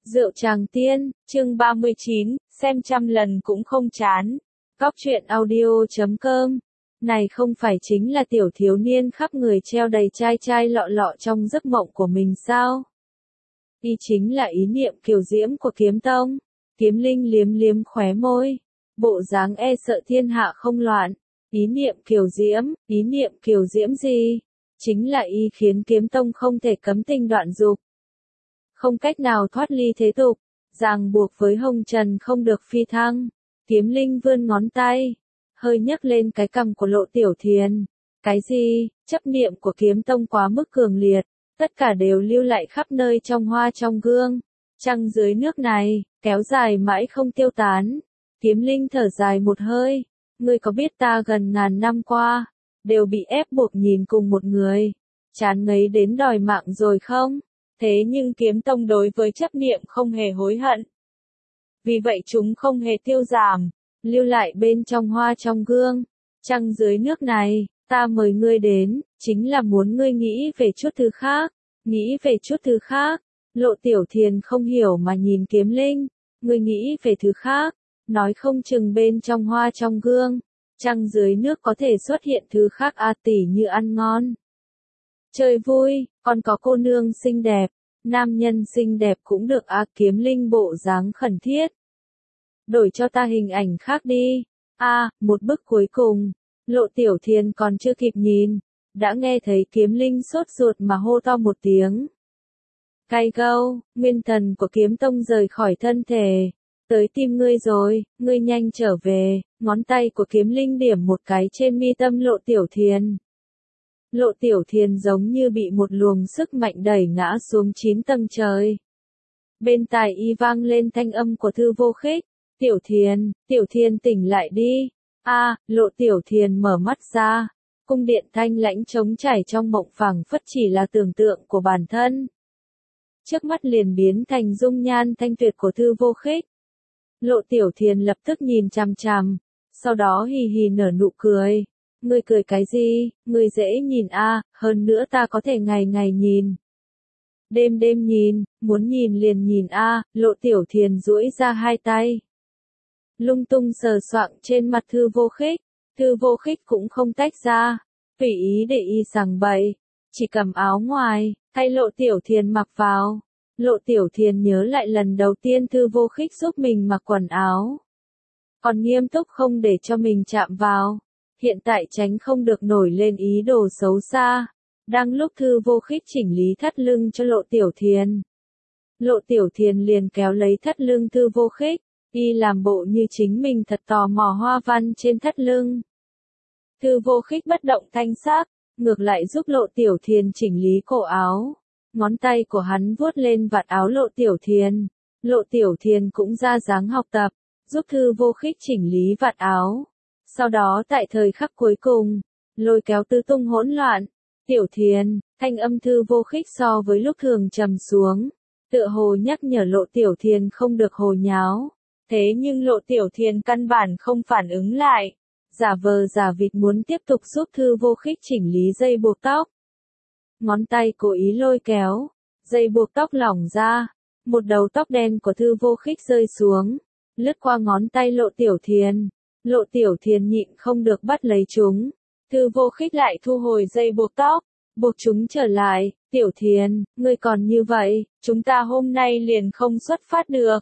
Rượu Tràng Tiên, chương 39, xem trăm lần cũng không chán. Góc truyện audio.com. Này không phải chính là tiểu thiếu niên khắp người treo đầy chai chai lọ lọ trong giấc mộng của mình sao? Y chính là ý niệm kiều diễm của Kiếm Tông. Kiếm Linh liếm liếm khóe môi. Bộ dáng e sợ thiên hạ không loạn. Ý niệm kiều diễm gì? Chính là y khiến Kiếm Tông không thể cấm tình đoạn dục. Không cách nào thoát ly thế tục, ràng buộc với hồng trần không được phi thăng. Kiếm Linh vươn ngón tay, hơi nhấc lên cái cằm của Lộ Tiểu Thiền. Cái gì? Chấp niệm của Kiếm Tông quá mức cường liệt, tất cả đều lưu lại khắp nơi trong hoa trong gương. Trăng dưới nước này, kéo dài mãi không tiêu tán. Kiếm Linh thở dài một hơi, ngươi có biết ta gần ngàn năm qua, đều bị ép buộc nhìn cùng một người, chán ngấy đến đòi mạng rồi không? Thế nhưng Kiếm Tông đối với chấp niệm không hề hối hận. Vì vậy chúng không hề tiêu giảm, lưu lại bên trong hoa trong gương. Trăng dưới nước này, ta mời ngươi đến, chính là muốn ngươi nghĩ về chút thứ khác. Nghĩ về chút thứ khác. Lộ Tiểu Thiền không hiểu mà nhìn Kiếm Linh. Ngươi nghĩ về thứ khác, nói không chừng bên trong hoa trong gương. Trăng dưới nước có thể xuất hiện thứ khác tỉ như ăn ngon. Chơi vui, còn có cô nương xinh đẹp, nam nhân xinh đẹp cũng được Kiếm Linh bộ dáng khẩn thiết. Đổi cho ta hình ảnh khác đi. Một bức cuối cùng. Lộ Tiểu Thiền còn chưa kịp nhìn, đã nghe thấy Kiếm Linh sốt ruột mà hô to một tiếng. Cay gâu, nguyên thần của Kiếm Tông rời khỏi thân thể. Tới tim ngươi rồi, ngươi nhanh trở về. Ngón tay của Kiếm Linh điểm một cái trên mi tâm Lộ Tiểu Thiền. Lộ Tiểu Thiền giống như bị một luồng sức mạnh đẩy ngã xuống 9 tầng trời. Bên tai y vang lên thanh âm của Thư Vô Khích. Tiểu Thiền tỉnh lại đi. Lộ Tiểu Thiền mở mắt ra. Cung điện thanh lãnh trống trải trong mộng phảng phất chỉ là tưởng tượng của bản thân. Trước mắt liền biến thành dung nhan thanh tuyệt của Thư Vô Khích. Lộ Tiểu Thiền lập tức nhìn chằm chằm, sau đó hì hì nở nụ cười. Ngươi cười cái gì, ngươi dễ nhìn hơn nữa ta có thể ngày ngày nhìn. Đêm đêm nhìn, muốn nhìn liền nhìn Lộ Tiểu Thiền duỗi ra hai tay. Lung tung sờ soạng trên mặt Thư Vô Khích, Thư Vô Khích cũng không tách ra, tùy ý để y sằng bậy, chỉ cầm áo ngoài, thay Lộ Tiểu Thiền mặc vào. Lộ Tiểu Thiền nhớ lại lần đầu tiên Thư Vô Khích giúp mình mặc quần áo. Còn nghiêm túc không để cho mình chạm vào. Hiện tại tránh không được nổi lên ý đồ xấu xa. Đang lúc Thư Vô Khích chỉnh lý thắt lưng cho Lộ Tiểu Thiền. Lộ Tiểu Thiền liền kéo lấy thắt lưng Thư Vô Khích, y làm bộ như chính mình thật tò mò hoa văn trên thắt lưng. Thư Vô Khích bất động thanh sắc, ngược lại giúp Lộ Tiểu Thiền chỉnh lý cổ áo. Ngón tay của hắn vuốt lên vạt áo Lộ Tiểu Thiền. Lộ Tiểu Thiền cũng ra dáng học tập, giúp Thư Vô Khích chỉnh lý vạt áo. Sau đó tại thời khắc cuối cùng, lôi kéo tứ tung hỗn loạn. Tiểu Thiền, thanh âm Thư Vô Khích so với lúc thường trầm xuống, tựa hồ nhắc nhở Lộ Tiểu Thiền không được hồ nháo. Thế nhưng Lộ Tiểu Thiền căn bản không phản ứng lại, giả vờ giả vịt muốn tiếp tục giúp Thư Vô Khích chỉnh lý dây buộc tóc. Ngón tay cố ý lôi kéo, dây buộc tóc lỏng ra, một đầu tóc đen của Thư Vô Khích rơi xuống, lướt qua ngón tay Lộ Tiểu Thiền. Lộ Tiểu Thiền nhịn không được bắt lấy chúng. Thư Vô Khích lại thu hồi dây buộc tóc, buộc chúng trở lại. Tiểu Thiền, ngươi còn như vậy, chúng ta hôm nay liền không xuất phát được.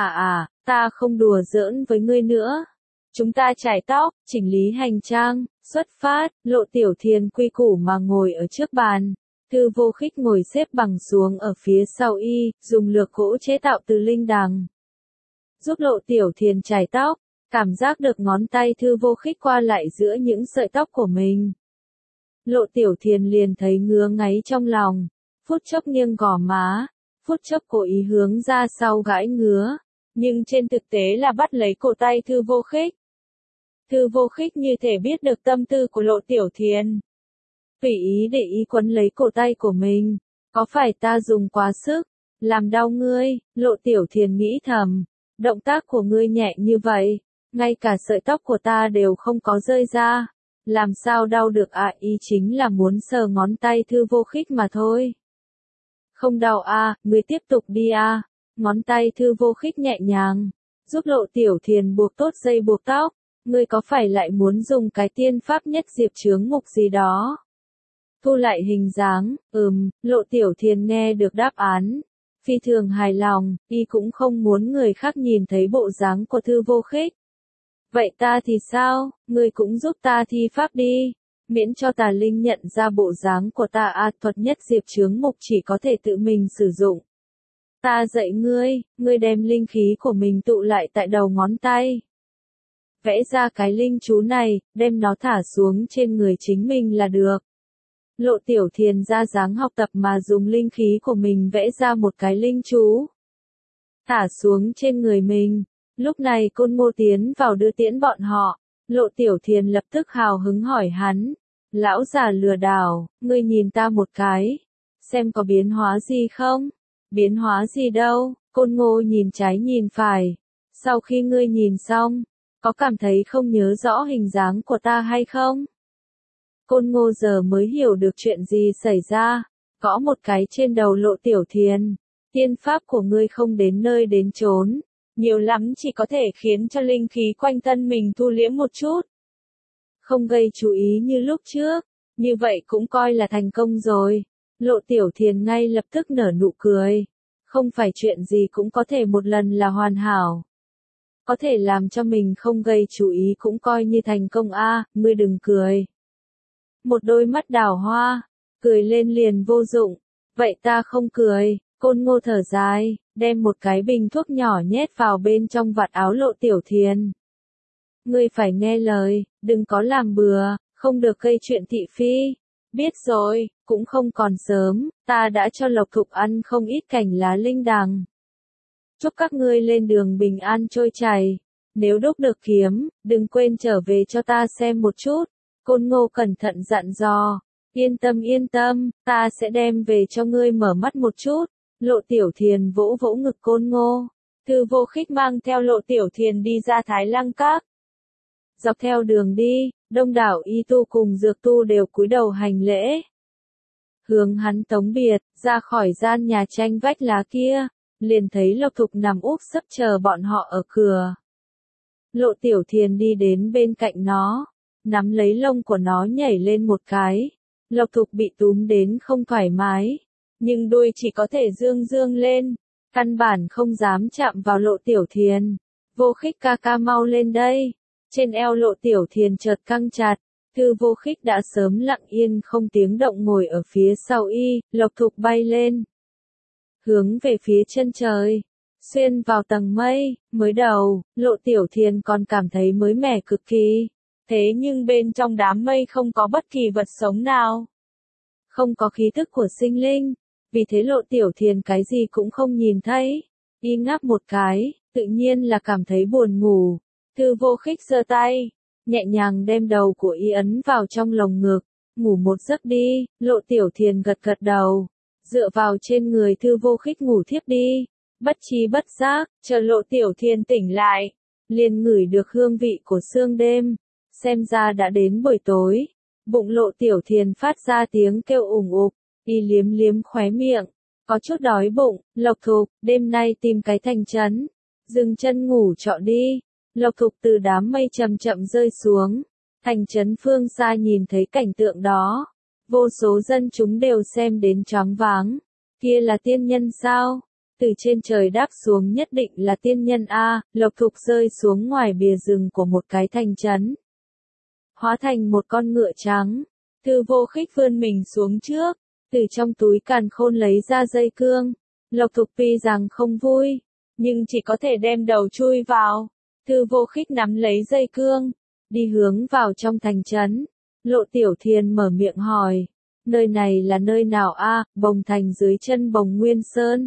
Ta không đùa giỡn với ngươi nữa. Chúng ta chải tóc, chỉnh lý hành trang, xuất phát. Lộ Tiểu Thiền quy củ mà ngồi ở trước bàn. Thư Vô Khích ngồi xếp bằng xuống ở phía sau y, dùng lược gỗ chế tạo từ linh đằng. Giúp Lộ Tiểu Thiền chải tóc. Cảm giác được ngón tay Thư Vô Khích qua lại giữa những sợi tóc của mình. Lộ Tiểu Thiền liền thấy ngứa ngáy trong lòng, phút chốc nghiêng gò má, phút chốc cố ý hướng ra sau gãi ngứa, nhưng trên thực tế là bắt lấy cổ tay Thư Vô Khích. Thư Vô Khích như thể biết được tâm tư của Lộ Tiểu Thiền. Tùy ý để ý quấn lấy cổ tay của mình, có phải ta dùng quá sức, làm đau ngươi? Lộ Tiểu Thiền nghĩ thầm, động tác của ngươi nhẹ như vậy. Ngay cả sợi tóc của ta đều không có rơi ra. Làm sao đau được ý chính là muốn sờ ngón tay Thư Vô Khích mà thôi. Không đau ngươi tiếp tục đi ngón tay Thư Vô Khích nhẹ nhàng, giúp Lộ Tiểu Thiền buộc tốt dây buộc tóc. Ngươi có phải lại muốn dùng cái tiên pháp nhất diệp chướng ngục gì đó? Thu lại hình dáng, Lộ Tiểu Thiền nghe được đáp án. Phi thường hài lòng, y cũng không muốn người khác nhìn thấy bộ dáng của Thư Vô Khích. Vậy ta thì sao, ngươi cũng giúp ta thi pháp đi, miễn cho tà linh nhận ra bộ dáng của ta. Thuật nhất diệp chướng ngục chỉ có thể tự mình sử dụng. Ta dạy ngươi đem linh khí của mình tụ lại tại đầu ngón tay. Vẽ ra cái linh chú này, đem nó thả xuống trên người chính mình là được. Lộ Tiểu Thiền ra dáng học tập mà dùng linh khí của mình vẽ ra một cái linh chú. Thả xuống trên người mình. Lúc này Côn Ngô tiến vào đưa tiễn bọn họ. Lộ Tiểu Thiền lập tức hào hứng hỏi hắn. Lão già lừa đảo, ngươi nhìn ta một cái. Xem có biến hóa gì không? Biến hóa gì đâu? Côn Ngô nhìn trái nhìn phải. Sau khi ngươi nhìn xong, có cảm thấy không nhớ rõ hình dáng của ta hay không? Côn Ngô giờ mới hiểu được chuyện gì xảy ra. Gõ một cái trên đầu Lộ Tiểu Thiền. Tiên pháp của ngươi không đến nơi đến chốn. Nhiều lắm chỉ có thể khiến cho linh khí quanh thân mình thu liễm một chút. Không gây chú ý như lúc trước. Như vậy cũng coi là thành công rồi. Lộ Tiểu Thiền ngay lập tức nở nụ cười. Không phải chuyện gì cũng có thể một lần là hoàn hảo. Có thể làm cho mình không gây chú ý cũng coi như thành công ngươi đừng cười. Một đôi mắt đào hoa, cười lên liền vô dụng. Vậy ta không cười. Côn Ngô thở dài, đem một cái bình thuốc nhỏ nhét vào bên trong vạt áo Lộ Tiểu Thiền. Ngươi phải nghe lời, đừng có làm bừa, không được gây chuyện thị phi. Biết rồi, cũng không còn sớm, ta đã cho Lộc Thục ăn không ít cành lá linh đằng. Chúc các ngươi lên đường bình an trôi chảy. Nếu đúc được kiếm, đừng quên trở về cho ta xem một chút. Côn Ngô cẩn thận dặn dò. Yên tâm, ta sẽ đem về cho ngươi mở mắt một chút. Lộ Tiểu Thiền vỗ vỗ ngực Côn Ngô. Thư Vô Khích mang theo Lộ Tiểu Thiền đi ra Thái Lăng Các. Dọc theo đường đi, đông đảo y tu cùng dược tu đều cúi đầu hành lễ. Hướng hắn tống biệt, ra khỏi gian nhà tranh vách lá kia, liền thấy Lộc Thục nằm úp sấp chờ bọn họ ở cửa. Lộ Tiểu Thiền đi đến bên cạnh nó, nắm lấy lông của nó nhảy lên một cái. Lộc Thục bị túm đến không thoải mái, nhưng đuôi chỉ có thể dương dương lên, căn bản không dám chạm vào Lộ Tiểu Thiền. Vô Khích ca ca mau lên đây. Trên eo Lộ Tiểu Thiền chợt căng chặt. Thư Vô Khích đã sớm lặng yên không tiếng động ngồi ở phía sau y. Lộc Thục bay lên, hướng về phía chân trời, xuyên vào tầng mây. Mới đầu, Lộ Tiểu Thiền còn cảm thấy mới mẻ cực kỳ. Thế nhưng bên trong đám mây không có bất kỳ vật sống nào. Không có khí tức của sinh linh. Vì thế Lộ Tiểu Thiền cái gì cũng không nhìn thấy. Y ngáp một cái, tự nhiên là cảm thấy buồn ngủ. Thư Vô Khích giơ tay, nhẹ nhàng đem đầu của y ấn vào trong lồng ngực. Ngủ một giấc đi. Lộ Tiểu Thiền gật gật đầu, dựa vào trên người Thư Vô Khích ngủ thiếp đi. Bất tri bất giác, chờ Lộ Tiểu Thiền tỉnh lại, liền ngửi được hương vị của sương đêm. Xem ra đã đến buổi tối. Bụng Lộ Tiểu Thiền phát ra tiếng kêu ủng ục, y liếm liếm khóe miệng, có chút đói bụng. Lộc Thục, đêm nay tìm cái thành trấn, dừng chân ngủ trọ đi. Lộc Thục từ đám mây chậm chậm rơi xuống. Thành trấn phương xa nhìn thấy cảnh tượng đó, vô số dân chúng đều xem đến choáng váng. Kia là tiên nhân sao? Từ trên trời đáp xuống nhất định là tiên nhân Lộc Thục rơi xuống ngoài bìa rừng của một cái thành trấn, hóa thành một con ngựa trắng. Thư Vô Khích vươn mình xuống trước, từ trong túi càn khôn lấy ra dây cương. Lộc Thục tuy rằng không vui, nhưng chỉ có thể đem đầu chui vào. Thư Vô Khích nắm lấy dây cương, đi hướng vào trong thành trấn. Lộ Tiểu Thiền mở miệng hỏi, nơi này là nơi nào Bồng Thành dưới chân Bồng Nguyên Sơn.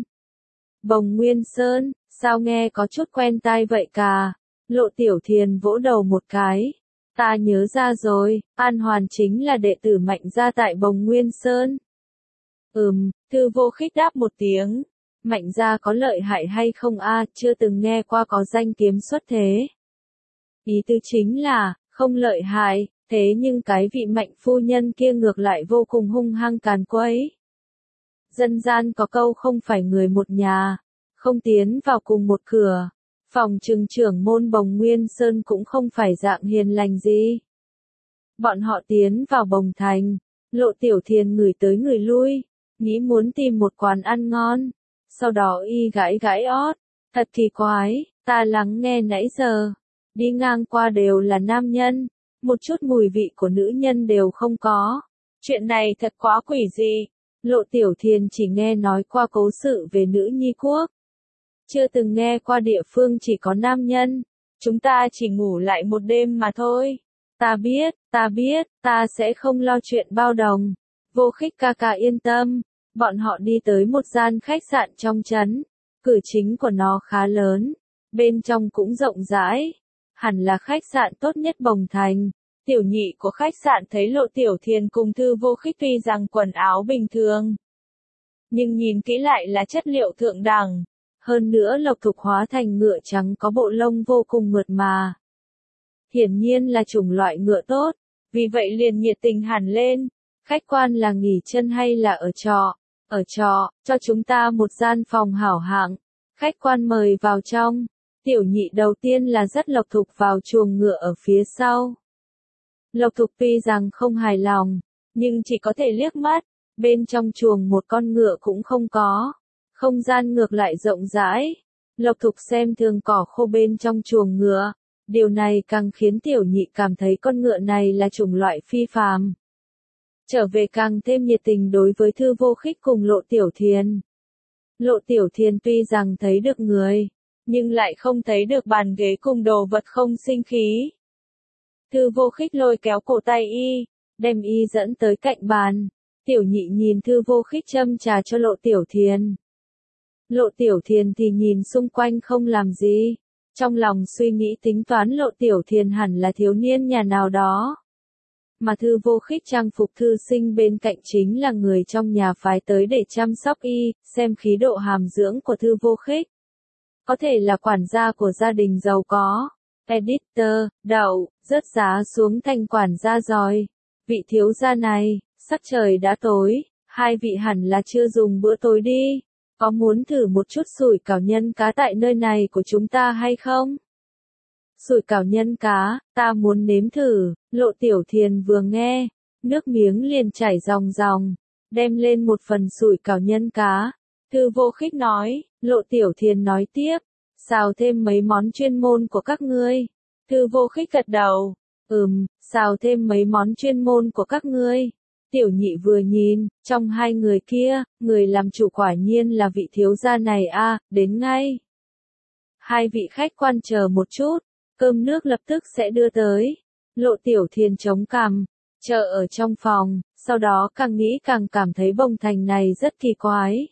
Bồng Nguyên Sơn, sao nghe có chút quen tai vậy cả? Lộ Tiểu Thiền vỗ đầu một cái. Ta nhớ ra rồi, An Hoàn chính là đệ tử Mạnh gia tại Bồng Nguyên Sơn. Thư Vô Khích đáp một tiếng. Mạnh gia có lợi hại hay không chưa từng nghe qua có danh kiếm xuất thế. Ý tứ chính là, không lợi hại, thế nhưng cái vị Mạnh phu nhân kia ngược lại vô cùng hung hăng càn quấy. Dân gian có câu không phải người một nhà, không tiến vào cùng một cửa. Phòng trừng trưởng môn Bồng Nguyên Sơn cũng không phải dạng hiền lành gì. Bọn họ tiến vào Bồng Thành, Lộ Tiểu Thiền ngửi tới người lui, nghĩ muốn tìm một quán ăn ngon. Sau đó y gãi gãi ót, thật kỳ quái, ta lắng nghe nãy giờ, đi ngang qua đều là nam nhân, một chút mùi vị của nữ nhân đều không có. Chuyện này thật quá quỷ dị. Lộ Tiểu Thiền chỉ nghe nói qua cố sự về nữ nhi quốc. Chưa từng nghe qua địa phương chỉ có nam nhân. Chúng ta chỉ ngủ lại một đêm mà thôi. Ta biết, ta sẽ không lo chuyện bao đồng. Vô Khích ca ca yên tâm. Bọn họ đi tới một gian khách sạn trong trấn. Cửa chính của nó khá lớn. Bên trong cũng rộng rãi. Hẳn là khách sạn tốt nhất Bồng Thành. Tiểu nhị của khách sạn thấy Lộ Tiểu Thiền cùng Thư Vô Khích tuy rằng quần áo bình thường, nhưng nhìn kỹ lại là chất liệu thượng đẳng. Hơn nữa lộc thục hóa thành ngựa trắng có bộ lông vô cùng mượt mà. Hiển nhiên là chủng loại ngựa tốt, vì vậy liền nhiệt tình hẳn lên. Khách quan là nghỉ chân hay là ở trọ? Ở trọ, cho chúng ta một gian phòng hảo hạng. Khách quan mời vào trong. Tiểu nhị đầu tiên là dắt Lộc Thục vào chuồng ngựa ở phía sau. Lộc Thục tuy rằng không hài lòng, nhưng chỉ có thể liếc mắt. Bên trong chuồng một con ngựa cũng không có. Không gian ngược lại rộng rãi. Lộc Thục xem thường cỏ khô bên trong chuồng ngựa. Điều này càng khiến tiểu nhị cảm thấy con ngựa này là chủng loại phi phàm. Trở về càng thêm nhiệt tình đối với Thư Vô Khích cùng Lộ Tiểu Thiền. Lộ Tiểu Thiền tuy rằng thấy được người, nhưng lại không thấy được bàn ghế cùng đồ vật không sinh khí. Thư Vô Khích lôi kéo cổ tay y, đem y dẫn tới cạnh bàn. Tiểu nhị nhìn Thư Vô Khích châm trà cho Lộ Tiểu Thiền. Lộ Tiểu Thiền thì nhìn xung quanh không làm gì. Trong lòng suy nghĩ tính toán Lộ Tiểu Thiền hẳn là thiếu niên nhà nào đó. Mà Thư Vô Khích trang phục thư sinh bên cạnh chính là người trong nhà phái tới để chăm sóc y, xem khí độ hàm dưỡng của Thư Vô Khích. Có thể là quản gia của gia đình giàu có. Editor, đậu, rớt giá xuống thành quản gia rồi. Vị thiếu gia này, sắc trời đã tối, hai vị hẳn là chưa dùng bữa tối đi. Có muốn thử một chút sủi cảo nhân cá tại nơi này của chúng ta hay không? Sủi cảo nhân cá, ta muốn nếm thử. Lộ Tiểu Thiền vừa nghe, nước miếng liền chảy ròng ròng, đem lên một phần sủi cảo nhân cá. Thư Vô Khích nói, Lộ Tiểu Thiền nói tiếp, xào thêm mấy món chuyên môn của các ngươi. Thư Vô Khích gật đầu, xào thêm mấy món chuyên môn của các ngươi. Tiểu nhị vừa nhìn, trong hai người kia, người làm chủ quả nhiên là vị thiếu gia này a, đến ngay. Hai vị khách quan chờ một chút, cơm nước lập tức sẽ đưa tới. Lộ Tiểu Thiền chống cằm, chờ ở trong phòng, sau đó càng nghĩ càng cảm thấy Bồng Thành này rất kỳ quái.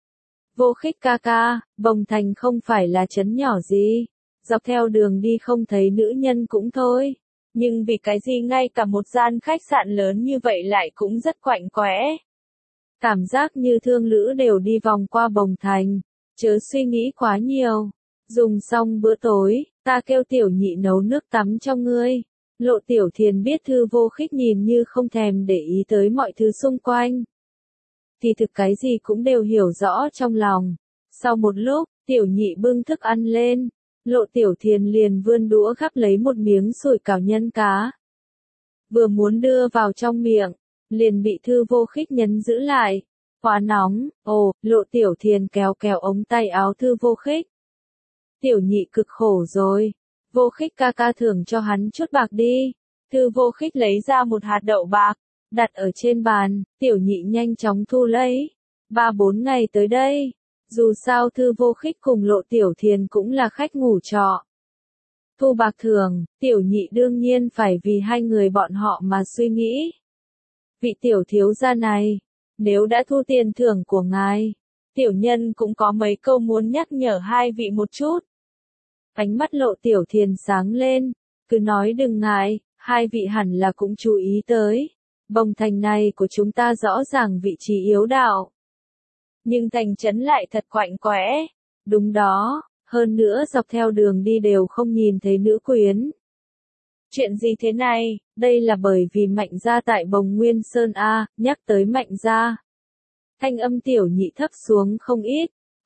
Vô Khích ca ca, Bồng Thành không phải là trấn nhỏ gì, dọc theo đường đi không thấy nữ nhân cũng thôi. Nhưng vì cái gì ngay cả một gian khách sạn lớn như vậy lại cũng rất quạnh quẽ. Cảm giác như thương lữ đều đi vòng qua Bồng Thành, chớ suy nghĩ quá nhiều. Dùng xong bữa tối, ta kêu tiểu nhị nấu nước tắm cho ngươi. Lộ Tiểu Thiền biết Thư Vô Khích nhìn như không thèm để ý tới mọi thứ xung quanh. Thì thực cái gì cũng đều hiểu rõ trong lòng. Sau một lúc, tiểu nhị bưng thức ăn lên. Lộ Tiểu Thiền liền vươn đũa gắp lấy một miếng sủi cảo nhân cá. Vừa muốn đưa vào trong miệng, liền bị Thư Vô Khích nhấn giữ lại. Quá nóng, Lộ Tiểu Thiền kéo kéo ống tay áo Thư Vô Khích. Tiểu nhị cực khổ rồi. Vô Khích ca ca thưởng cho hắn chút bạc đi. Thư Vô Khích lấy ra một hạt đậu bạc, đặt ở trên bàn, tiểu nhị nhanh chóng thu lấy. 3-4 ngày tới đây. Dù sao Thư Vô Khích cùng Lộ Tiểu Thiền cũng là khách ngủ trọ. Thu bạc thưởng, tiểu nhị đương nhiên phải vì hai người bọn họ mà suy nghĩ. Vị tiểu thiếu gia này, nếu đã thu tiền thưởng của ngài, tiểu nhân cũng có mấy câu muốn nhắc nhở hai vị một chút. Ánh mắt Lộ Tiểu Thiền sáng lên, cứ nói đừng ngại, hai vị hẳn là cũng chú ý tới. Bồng Thành này của chúng ta rõ ràng vị trí yếu đạo. Nhưng thành trấn lại thật quạnh quẽ. Đúng đó, hơn nữa dọc theo đường đi đều không nhìn thấy nữ quyến. Chuyện gì thế này, đây là bởi vì Mạnh gia tại Bồng Nguyên Sơn a, nhắc tới Mạnh gia. Thanh âm tiểu nhị thấp xuống không ít,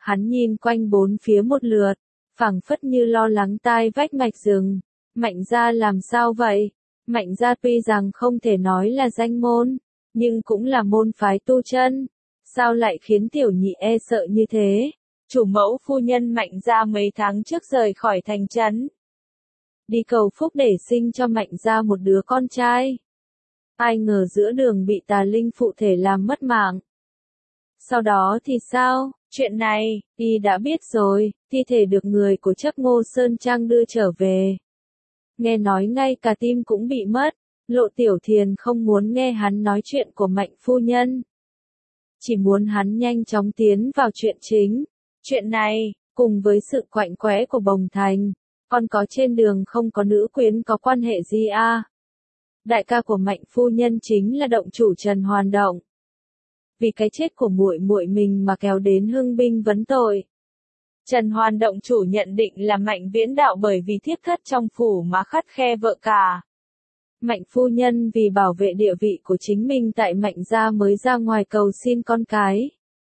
Hắn nhìn quanh bốn phía một lượt, phảng phất như lo lắng tai vách mạch rừng. Mạnh gia làm sao vậy? Mạnh gia tuy rằng không thể nói là danh môn, nhưng cũng là môn phái tu chân. Sao lại khiến tiểu nhị e sợ như thế? Chủ mẫu phu nhân Mạnh gia mấy tháng trước rời khỏi thành trấn, đi cầu phúc để sinh cho Mạnh gia một đứa con trai. Ai ngờ giữa đường bị tà linh phụ thể làm mất mạng. Sau đó thì sao? Chuyện này, y đã biết rồi, thi thể được người của Chấp Ngô Sơn Trang đưa trở về. Nghe nói ngay cả tim cũng bị mất, Lộ Tiểu Thiền không muốn nghe hắn nói chuyện của Mạnh phu nhân. Chỉ muốn hắn nhanh chóng tiến vào chuyện chính. Chuyện này, cùng với sự quạnh quẽ của Bồng Thành, còn có trên đường không có nữ quyến có quan hệ gì à? Đại ca của Mạnh phu nhân chính là động chủ Trần Hoàn Động. Vì cái chết của muội muội mình mà kéo đến hưng binh vấn tội. Trần Hoàn Động chủ nhận định là Mạnh Viễn Đạo bởi vì thiếp thất trong phủ mà khắt khe vợ cả. Mạnh phu nhân vì bảo vệ địa vị của chính mình tại Mạnh gia mới ra ngoài cầu xin con cái.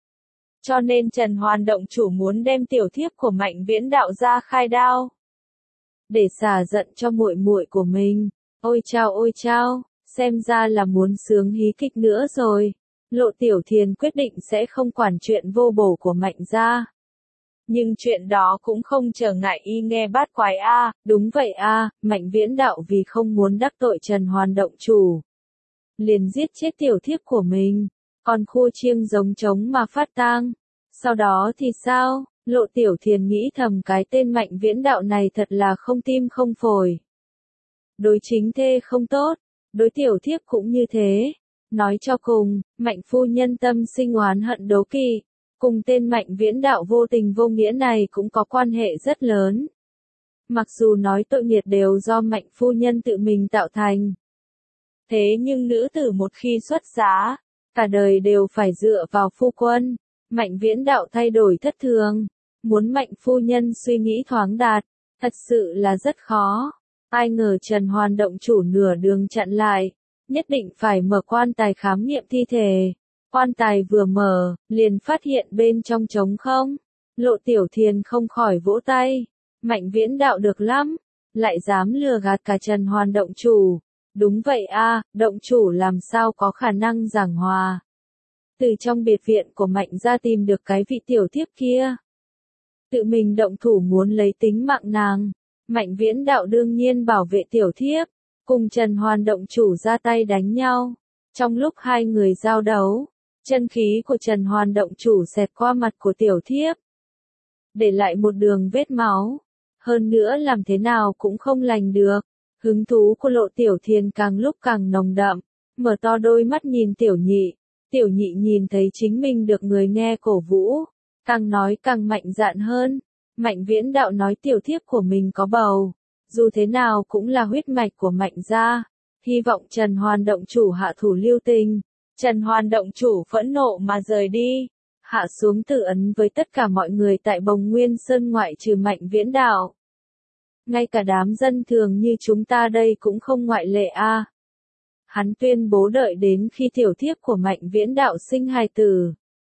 Cho nên Trần Hoàn Động chủ muốn đem tiểu thiếp của Mạnh Viễn Đạo ra khai đao, để xả giận cho muội muội của mình. Ôi chao, xem ra là muốn sướng hí kịch nữa rồi. Lộ Tiểu Thiền quyết định sẽ không quản chuyện vô bổ của Mạnh gia. Nhưng chuyện đó cũng không trở ngại y nghe bát quái a. Đúng vậy a, Mạnh Viễn Đạo vì không muốn đắc tội Trần Hoàn Động chủ, liền giết chết tiểu thiếp của mình, còn khua chiêng giống trống mà phát tang. Sau đó thì sao? Lộ Tiểu Thiền nghĩ thầm cái tên Mạnh Viễn Đạo này thật là không tim không phổi. Đối chính thê không tốt, đối tiểu thiếp cũng như thế. Nói cho cùng, Mạnh phu nhân tâm sinh oán hận đố kỵ, cùng tên Mạnh Viễn Đạo vô tình vô nghĩa này cũng có quan hệ rất lớn. Mặc dù nói tội nghiệp đều do Mạnh phu nhân tự mình tạo thành. Thế nhưng nữ tử một khi xuất giá, cả đời đều phải dựa vào phu quân. Mạnh Viễn Đạo thay đổi thất thường, muốn Mạnh phu nhân suy nghĩ thoáng đạt, thật sự là rất khó. Ai ngờ Trần Hoàn Động chủ nửa đường chặn lại, nhất định phải mở quan tài khám nghiệm thi thể. Quan tài vừa mở, liền phát hiện bên trong trống không. Lộ Tiểu Thiền không khỏi vỗ tay. Mạnh Viễn Đạo được lắm, lại dám lừa gạt cả Trần Hoàn Động chủ. Đúng vậy a, động chủ làm sao có khả năng giảng hòa. Từ trong biệt viện của Mạnh gia tìm được cái vị tiểu thiếp kia, tự mình động thủ muốn lấy tính mạng nàng. Mạnh Viễn Đạo đương nhiên bảo vệ tiểu thiếp, cùng Trần Hoàn Động chủ ra tay đánh nhau. Trong lúc hai người giao đấu, chân khí của Trần Hoàn Động chủ xẹt qua mặt của tiểu thiếp, để lại một đường vết máu. Hơn nữa làm thế nào cũng không lành được. Hứng thú của Lộ Tiểu Thiền càng lúc càng nồng đậm, mở to đôi mắt nhìn tiểu nhị. Tiểu nhị nhìn thấy chính mình được người nghe cổ vũ, càng nói càng mạnh dạn hơn. Mạnh Viễn Đạo nói tiểu thiếp của mình có bầu, dù thế nào cũng là huyết mạch của Mạnh gia, hy vọng Trần Hoàn Động chủ hạ thủ lưu tình. Trần Hoàn Động chủ phẫn nộ mà rời đi, hạ xuống tử ấn với tất cả mọi người tại Bồng Nguyên Sơn ngoại trừ Mạnh Viễn Đạo. Ngay cả đám dân thường như chúng ta đây cũng không ngoại lệ a. Hắn tuyên bố đợi đến khi tiểu thiếp của Mạnh Viễn Đạo sinh hài tử,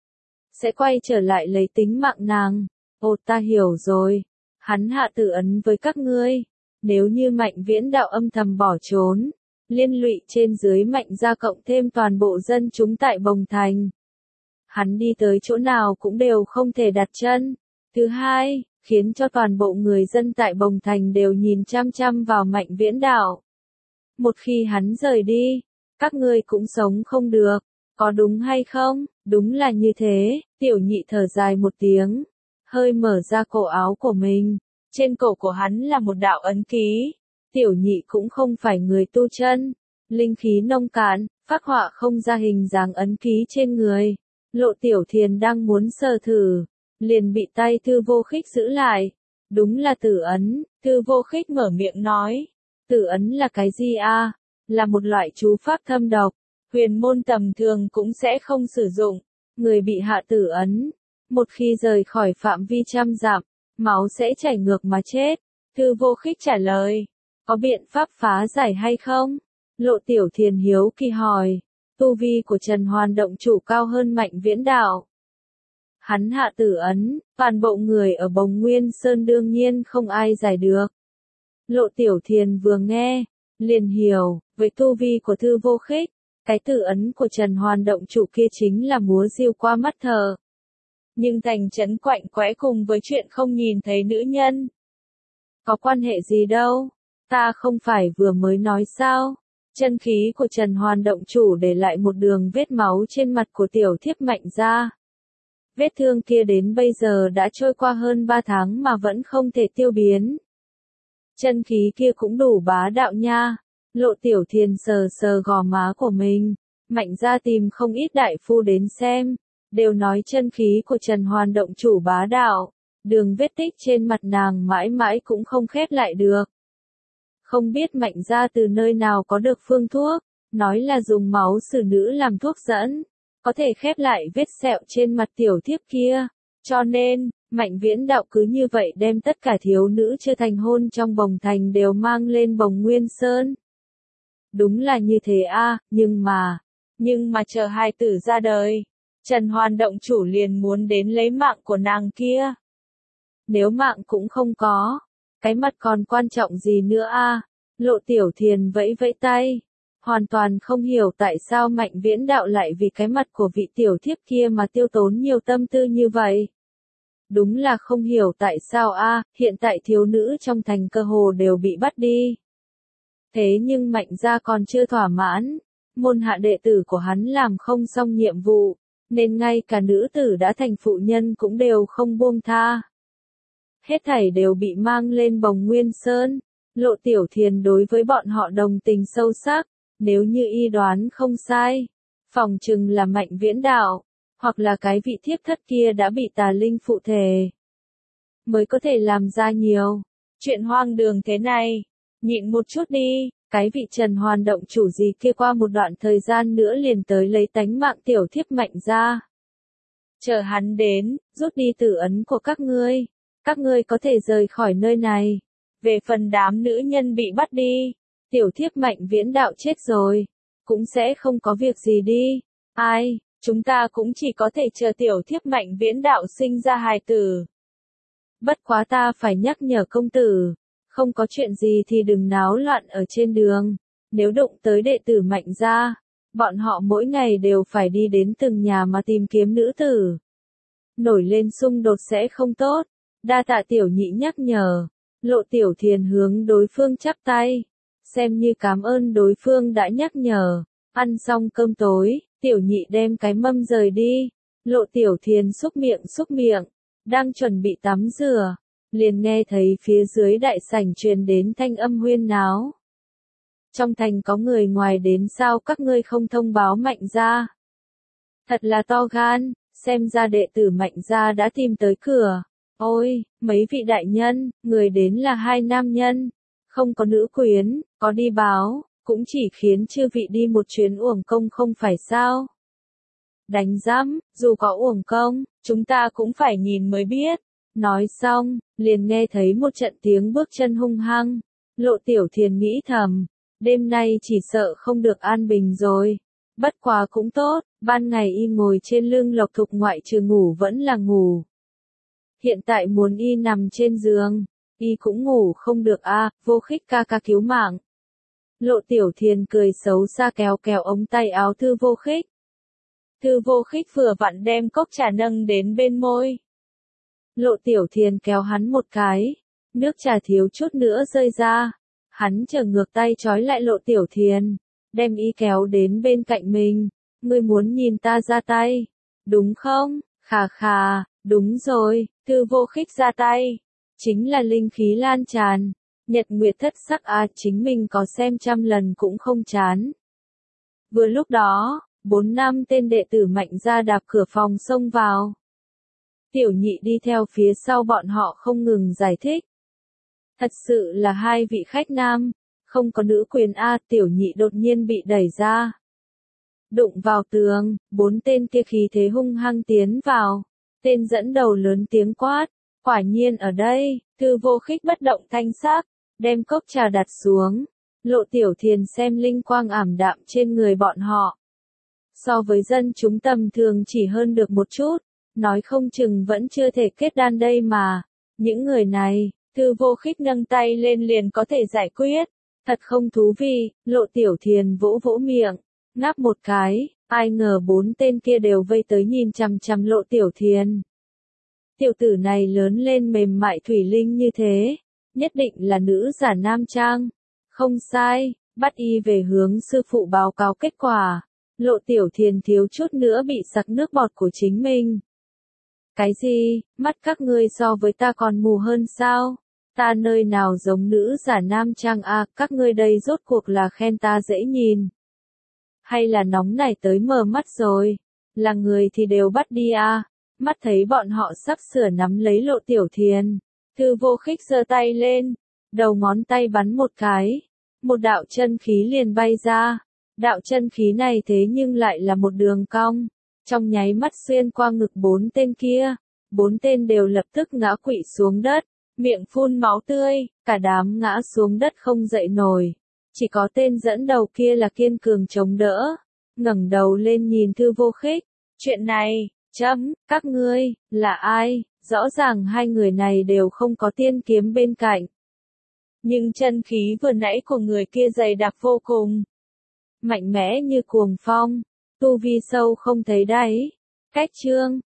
sẽ quay trở lại lấy tính mạng nàng. Ồ, ta hiểu rồi. Hắn hạ tử ấn với các ngươi. Nếu như Mạnh Viễn Đạo âm thầm bỏ trốn, liên lụy trên dưới Mạnh gia cộng thêm toàn bộ dân chúng tại Bồng Thành, hắn đi tới chỗ nào cũng đều không thể đặt chân. Thứ hai, khiến cho toàn bộ người dân tại Bồng Thành đều nhìn chăm chăm vào Mạnh Viễn Đạo. Một khi hắn rời đi, các ngươi cũng sống không được. Có đúng hay không? Đúng là như thế. Tiểu nhị thở dài một tiếng, hơi mở ra cổ áo của mình. Trên cổ của hắn là một đạo ấn ký. Tiểu nhị cũng không phải người tu chân, linh khí nông cạn, phác họa không ra hình dáng ấn ký trên người. Lộ Tiểu Thiền đang muốn sờ thử, liền bị tay Thư Vô Khích giữ lại. Đúng là tử ấn. Thư Vô Khích mở miệng nói. Tử ấn là cái gì a? Là một loại chú pháp thâm độc, huyền môn tầm thường cũng sẽ không sử dụng. Người bị hạ tử ấn, một khi rời khỏi phạm vi trăm dặm, máu sẽ chảy ngược mà chết. Thư Vô Khích trả lời. Có biện pháp phá giải hay không? Lộ Tiểu Thiền hiếu kỳ hỏi. Tu vi của Trần Hoàn Động chủ cao hơn Mạnh Viễn Đạo. Hắn hạ tử ấn, toàn bộ người ở Bồng Nguyên Sơn đương nhiên không ai giải được. Lộ Tiểu Thiền vừa nghe, liền hiểu, với tu vi của Thư Vô Khích, cái tử ấn của Trần Hoàn động chủ kia chính là múa diêu qua mắt thờ. Nhưng thành trấn quạnh quẽ cùng với chuyện không nhìn thấy nữ nhân. Có quan hệ gì đâu, ta không phải vừa mới nói sao? Chân khí của Trần Hoàn động chủ để lại một đường vết máu trên mặt của tiểu thiếp Mạnh gia. Vết thương kia đến bây giờ đã trôi qua hơn 3 tháng mà vẫn không thể tiêu biến. Chân khí kia cũng đủ bá đạo nha. Lộ Tiểu Thiền sờ sờ gò má của mình. Mạnh gia tìm không ít đại phu đến xem. Đều nói chân khí của Trần Hoàn động chủ bá đạo. Đường vết tích trên mặt nàng mãi mãi cũng không khép lại được. Không biết Mạnh gia từ nơi nào có được phương thuốc. Nói là dùng máu xử nữ làm thuốc dẫn. Có thể khép lại vết sẹo trên mặt tiểu thiếp kia. Cho nên, Mạnh Viễn Đạo cứ như vậy đem tất cả thiếu nữ chưa thành hôn trong Bồng Thành đều mang lên Bồng Nguyên Sơn. Đúng là như thế a, nhưng mà chờ hai tử ra đời, Trần Hoàn động chủ liền muốn đến lấy mạng của nàng kia. Nếu mạng cũng không có, cái mặt còn quan trọng gì nữa a? Lộ Tiểu Thiền vẫy vẫy tay. Hoàn toàn không hiểu tại sao Mạnh Viễn Đạo lại vì cái mặt của vị tiểu thiếp kia mà tiêu tốn nhiều tâm tư như vậy. Đúng là không hiểu tại sao a, hiện tại thiếu nữ trong thành cơ hồ đều bị bắt đi. Thế nhưng Mạnh gia còn chưa thỏa mãn, môn hạ đệ tử của hắn làm không xong nhiệm vụ, nên ngay cả nữ tử đã thành phụ nhân cũng đều không buông tha. Hết thảy đều bị mang lên Bồng Nguyên Sơn. Lộ Tiểu Thiền đối với bọn họ đồng tình sâu sắc. Nếu như y đoán không sai, phòng chừng là Mạnh Viễn Đạo, hoặc là cái vị thiếp thất kia đã bị tà linh phụ thể, mới có thể làm ra nhiều chuyện hoang đường thế này. Nhịn một chút đi, cái vị Trần Hoàn động chủ gì kia qua một đoạn thời gian nữa liền tới lấy tánh mạng tiểu thiếp Mạnh gia. Chờ hắn đến, rút đi tử ấn của các ngươi có thể rời khỏi nơi này. Về phần đám nữ nhân bị bắt đi, tiểu thiếp Mạnh Viễn Đạo chết rồi, cũng sẽ không có việc gì đi. Ai, chúng ta cũng chỉ có thể chờ tiểu thiếp Mạnh Viễn Đạo sinh ra hài tử. Bất quá ta phải nhắc nhở công tử, không có chuyện gì thì đừng náo loạn ở trên đường. Nếu đụng tới đệ tử Mạnh gia, bọn họ mỗi ngày đều phải đi đến từng nhà mà tìm kiếm nữ tử. Nổi lên xung đột sẽ không tốt. Đa tạ tiểu nhị nhắc nhở. Lộ Tiểu Thiền hướng đối phương chắp tay, xem như cảm ơn đối phương đã nhắc nhở. Ăn xong cơm tối, tiểu nhị đem cái mâm rời đi. Lộ Tiểu Thiền xúc miệng, đang chuẩn bị tắm rửa, liền nghe thấy phía dưới đại sảnh truyền đến thanh âm huyên náo. Trong thành có người ngoài đến sao các ngươi không thông báo Mạnh gia? Thật là to gan, xem ra đệ tử Mạnh gia đã tìm tới cửa. Ôi, mấy vị đại nhân, người đến là 2 nam nhân, không có nữ quyến, có đi báo, cũng chỉ khiến chư vị đi một chuyến uổng công không phải sao? Đánh giám, dù có uổng công, chúng ta cũng phải nhìn mới biết. Nói xong, liền nghe thấy một trận tiếng bước chân hung hăng. Lộ Tiểu Thiền nghĩ thầm, đêm nay chỉ sợ không được an bình rồi. Bất quá cũng tốt, ban ngày y ngồi trên lưng Lộc Thục ngoại trừ ngủ vẫn là ngủ. Hiện tại muốn y nằm trên giường, y cũng ngủ không được a, Vô Khích ca ca cứu mạng. Lộ Tiểu Thiền cười xấu xa kéo kéo ống tay áo Thư Vô Khích. Thư Vô Khích vừa vặn đem cốc trà nâng đến bên môi. Lộ Tiểu Thiền kéo hắn một cái, nước trà thiếu chút nữa rơi ra. Hắn trở ngược tay trói lại Lộ Tiểu Thiền, đem y kéo đến bên cạnh mình. Ngươi muốn nhìn ta ra tay, đúng không? Khà khà, đúng rồi, Thư Vô Khích ra tay. Chính là linh khí lan tràn. Nhật nguyệt thất sắc chính mình có xem trăm lần cũng không chán. Vừa lúc đó, 4-5 tên đệ tử Mạnh gia đạp cửa phòng xông vào. Tiểu nhị đi theo phía sau bọn họ không ngừng giải thích. Thật sự là 2 vị khách nam, không có nữ quyền tiểu nhị đột nhiên bị đẩy ra. Đụng vào tường, 4 tên kia khí thế hung hăng tiến vào. Tên dẫn đầu lớn tiếng quát, quả nhiên ở đây. Thư Vô Khích bất động thanh sắc, đem cốc trà đặt xuống. Lộ Tiểu Thiền xem linh quang ảm đạm trên người bọn họ. So với dân chúng tầm thường chỉ hơn được một chút, nói không chừng vẫn chưa thể kết đan đây mà. Những người này, Thư Vô Khích nâng tay lên liền có thể giải quyết. Thật không thú vị, Lộ Tiểu Thiền vỗ vỗ miệng, ngáp một cái, ai ngờ 4 tên kia đều vây tới nhìn chằm chằm Lộ Tiểu Thiền. Tiểu tử này lớn lên mềm mại thủy linh như thế, nhất định là nữ giả nam trang. Không sai, bắt y về hướng sư phụ báo cáo kết quả. Lộ Tiểu Thiền thiếu chút nữa bị sặc nước bọt của chính mình. Cái gì, mắt các ngươi so với ta còn mù hơn sao? Ta nơi nào giống nữ giả nam trang à, các ngươi đây rốt cuộc là khen ta dễ nhìn. Hay là nóng nảy tới mờ mắt rồi, là người thì đều bắt đi à, mắt thấy bọn họ sắp sửa nắm lấy Lộ Tiểu Thiền. Thư Vô Khích giơ tay lên, đầu ngón tay bắn một cái, một đạo chân khí liền bay ra. Đạo chân khí này thế nhưng lại là một đường cong, trong nháy mắt xuyên qua ngực 4 tên kia. 4 tên đều lập tức ngã quỵ xuống đất, miệng phun máu tươi, cả đám ngã xuống đất không dậy nổi. Chỉ có tên dẫn đầu kia là kiên cường chống đỡ, ngẩng đầu lên nhìn Thư Vô Khích. Chuyện này, các ngươi, là ai? Rõ ràng hai người này đều không có tiên kiếm bên cạnh. Nhưng chân khí vừa nãy của người kia dày đặc vô cùng. Mạnh mẽ như cuồng phong, tu vi sâu không thấy đáy. Cách chương